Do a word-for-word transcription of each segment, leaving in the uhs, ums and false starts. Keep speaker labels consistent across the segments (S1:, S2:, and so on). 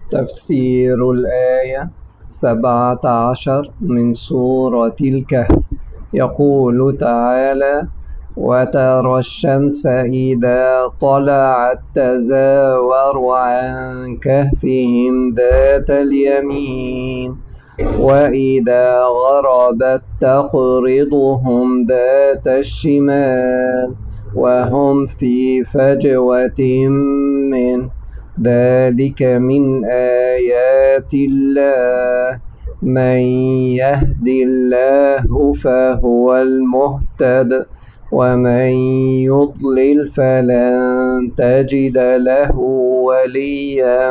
S1: تفسير الآية السبعة عشر من سورة الكهف. يقول تعالى: وترى الشمس إذا طلعت تزاور عن كهفهم ذات اليمين وإذا غربت تقرضهم ذات الشمال وهم في فجوة منه. ذلك من آيات الله. من يهد الله فهو المهتد ومن يضلل فلن تجد له وليا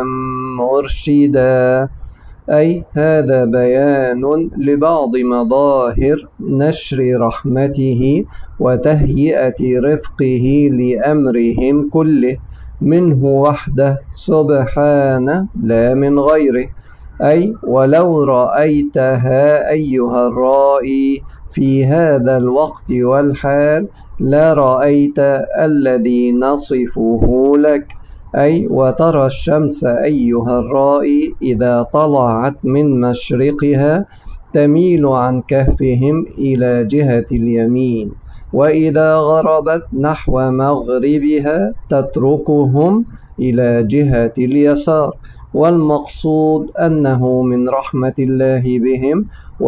S1: مرشدا. أي هذا بيان لبعض مظاهر نشر رحمته وتهيئة رفقه لأمرهم كله منه وحده سبحانه لا من غيره. أي ولو رأيتها أيها الرائي في هذا الوقت والحال لرأيت الذي نصفه لك. أي وترى الشمس أيها الرائي إذا طلعت من مشرقها تميل عن كهفهم إلى جهة اليمين، وإذا غربت نحو مغربها تتركهم إلى جهة اليسار. والمقصود أنه من رحمة الله بهم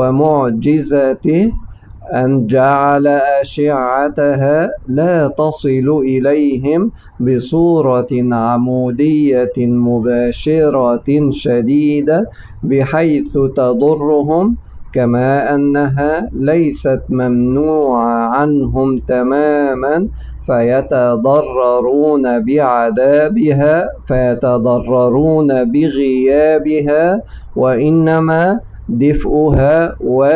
S1: ومعجزته أن جعل أشعتها لا تصل إليهم بصورة عمودية مباشرة شديدة بحيث تضرهم، كما أنها ليست ممنوعة عنهم تماما فيتضررون بعذابها فيتضررون بغيابها، وإنما دفئها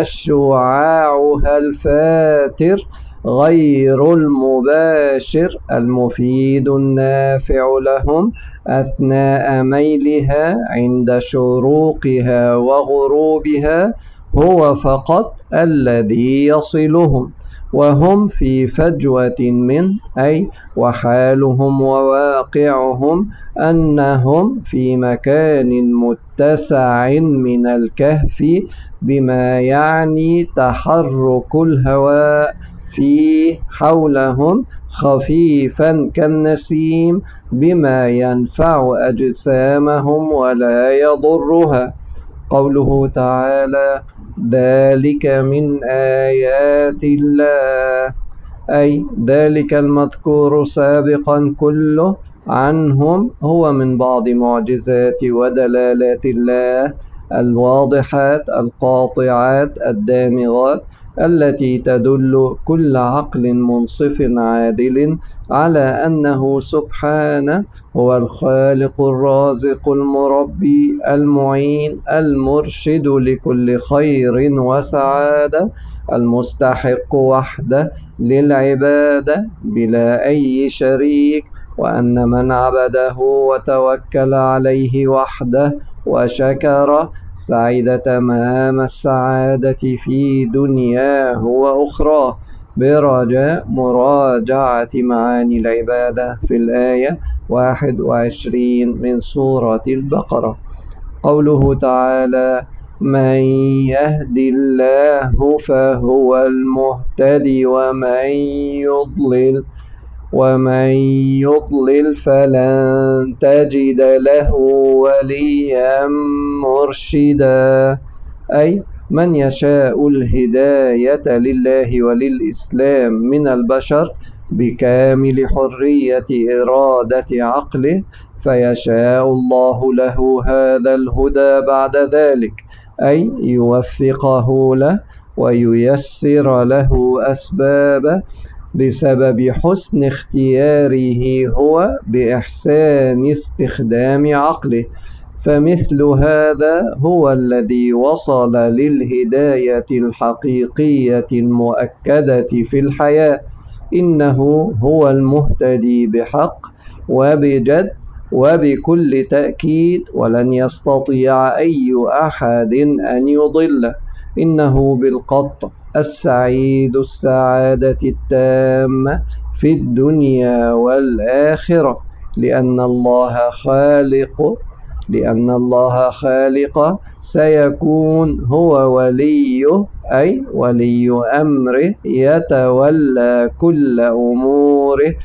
S1: وشعاعها الفاتر غير المباشر المفيد النافع لهم أثناء ميلها عند شروقها وغروبها هو فقط الذي يصلهم، وهم في فجوة منه. أي وحالهم وواقعهم أنهم في مكان متسع من الكهف، بما يعني تحرك الهواء فيه حولهم خفيفا كالنسيم بما ينفع أجسامهم ولا يضرها. قوله تعالى: ذلك من آيات الله، أي ذلك المذكور سابقا كله عنهم هو من بعض معجزات ودلالات الله الواضحات القاطعات الدامغات التي تدل كل عقل منصف عادل على أنه سبحانه هو الخالق الرازق المربي المعين المرشد لكل خير وسعادة، المستحق وحده للعبادة بلا أي شريك، وأن من عبده وتوكل عليه وحده وشكر سعد تمام السعادة في دنياه وأخراه، برجاء مراجعة معاني العبادة في الآية واحد وعشرين من سورة البقرة. قوله تعالى: من يهد الله فهو المهتدي ومن يضلل ومن يضلل فلن تجد له وليا مرشدا. أي من يشاء الهداية لله وللإسلام من البشر بكامل حرية إرادة عقله فيشاء الله له هذا الهدى بعد ذلك، أي يوفقه له وييسر له أسبابه بسبب حسن اختياره هو بإحسان استخدام عقله. فمثل هذا هو الذي وصل للهداية الحقيقية المؤكدة في الحياة. إنه هو المهتدي بحق وبجد وبكل تأكيد، ولن يستطيع أي أحد أن يضله. إنه بالقطع السعيد السعادة التامة في الدنيا والآخرة، لأن الله خالق لأن الله خالق سيكون هو وليه أي ولي أمره يتولى كل أموره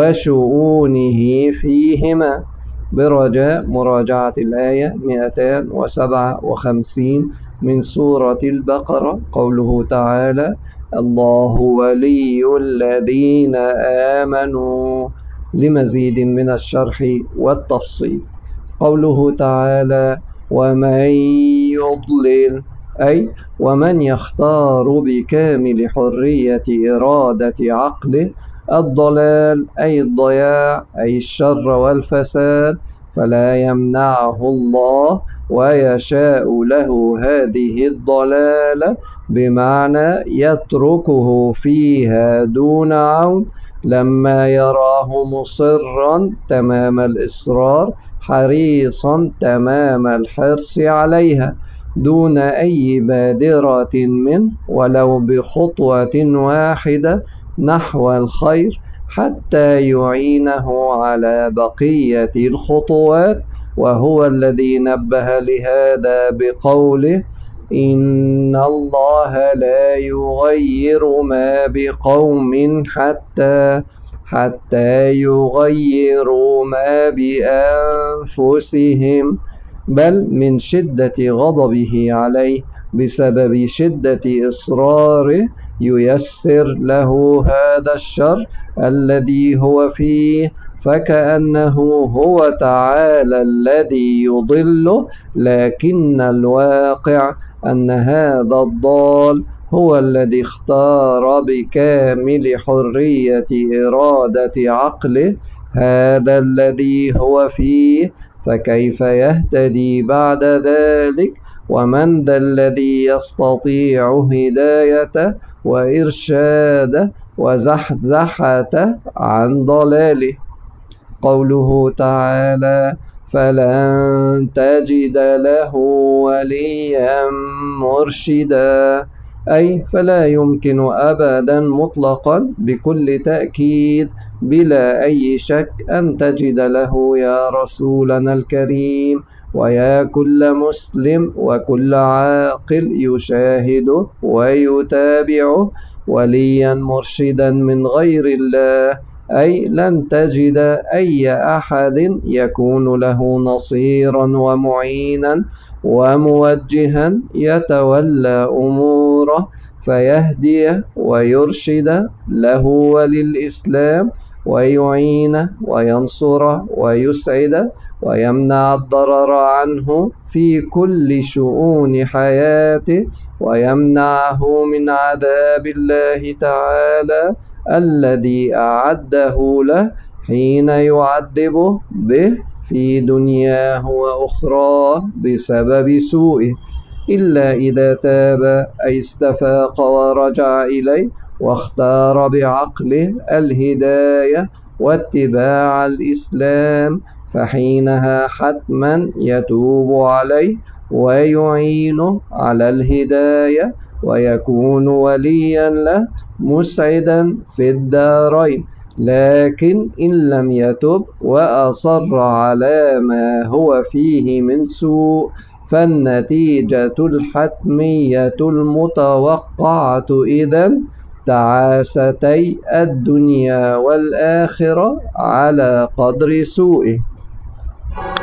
S1: وشؤونه فيهما. برجاء مراجعة الآية مئتين وسبعة وخمسين من سورة البقرة، قوله تعالى: الله ولي الذين آمنوا، لمزيد من الشرح والتفصيل. قوله تعالى: ومن يضلل أي ومن يختار بكامل حرية إرادة عقله الضلال أي الضياع أي الشر والفساد، فلا يمنعه الله ويشاء له هذه الضلالة، بمعنى يتركه فيها دون عون لما يراه مصرا تمام الإصرار حريصا تمام الحرص عليها دون أي بادرة منه ولو بخطوة واحدة نحو الخير، حتى يعينه على بقية الخطوات. وهو الذي نبه لهذا بقوله: إن الله لا يغير ما بقوم حتى حتى يغيروا ما بأنفسهم، بل من شدة غضبه عليه بسبب شدة إصراره ييسر له هذا الشر الذي هو فيه، فكأنه هو تعالى الذي يضله، لكن الواقع أن هذا الضال هو الذي اختار بكامل حرية إرادة عقله هذا الذي هو فيه، فكيف يهتدي بعد ذلك؟ ومن ذا الذي يستطيع هدايته وإرشاده وزحزحته عن ضلاله؟ قوله تعالى: فلن تجد له وليا مرشدا، أي فلا يمكن أبدا مطلقا بكل تأكيد بلا أي شك أن تجد له يا رسولنا الكريم ويا كل مسلم وكل عاقل يشاهده ويتابعه وليا مرشدا من غير الله، أي لن تجد أي أحد يكون له نصيرا ومعينا وموجها يتولى أموره فيهدي ويرشد له وللإسلام ويعين وينصر ويسعد ويمنع الضرر عنه في كل شؤون حياته، ويمنعه من عذاب الله تعالى الذي أعده له حين يعذبه به في دنياه وأخراه بسبب سوءه، إلا إذا تاب أي استفاق ورجع إليه واختار بعقله الهداية واتباع الإسلام، فحينها حتما يتوب عليه ويعينه على الهداية ويكون وليا له مسعدا في الدارين. لكن إن لم يتب وأصر على ما هو فيه من سوء، فالنتيجة الحتمية المتوقعة إذن تعاستي الدنيا والآخرة على قدر سوءه.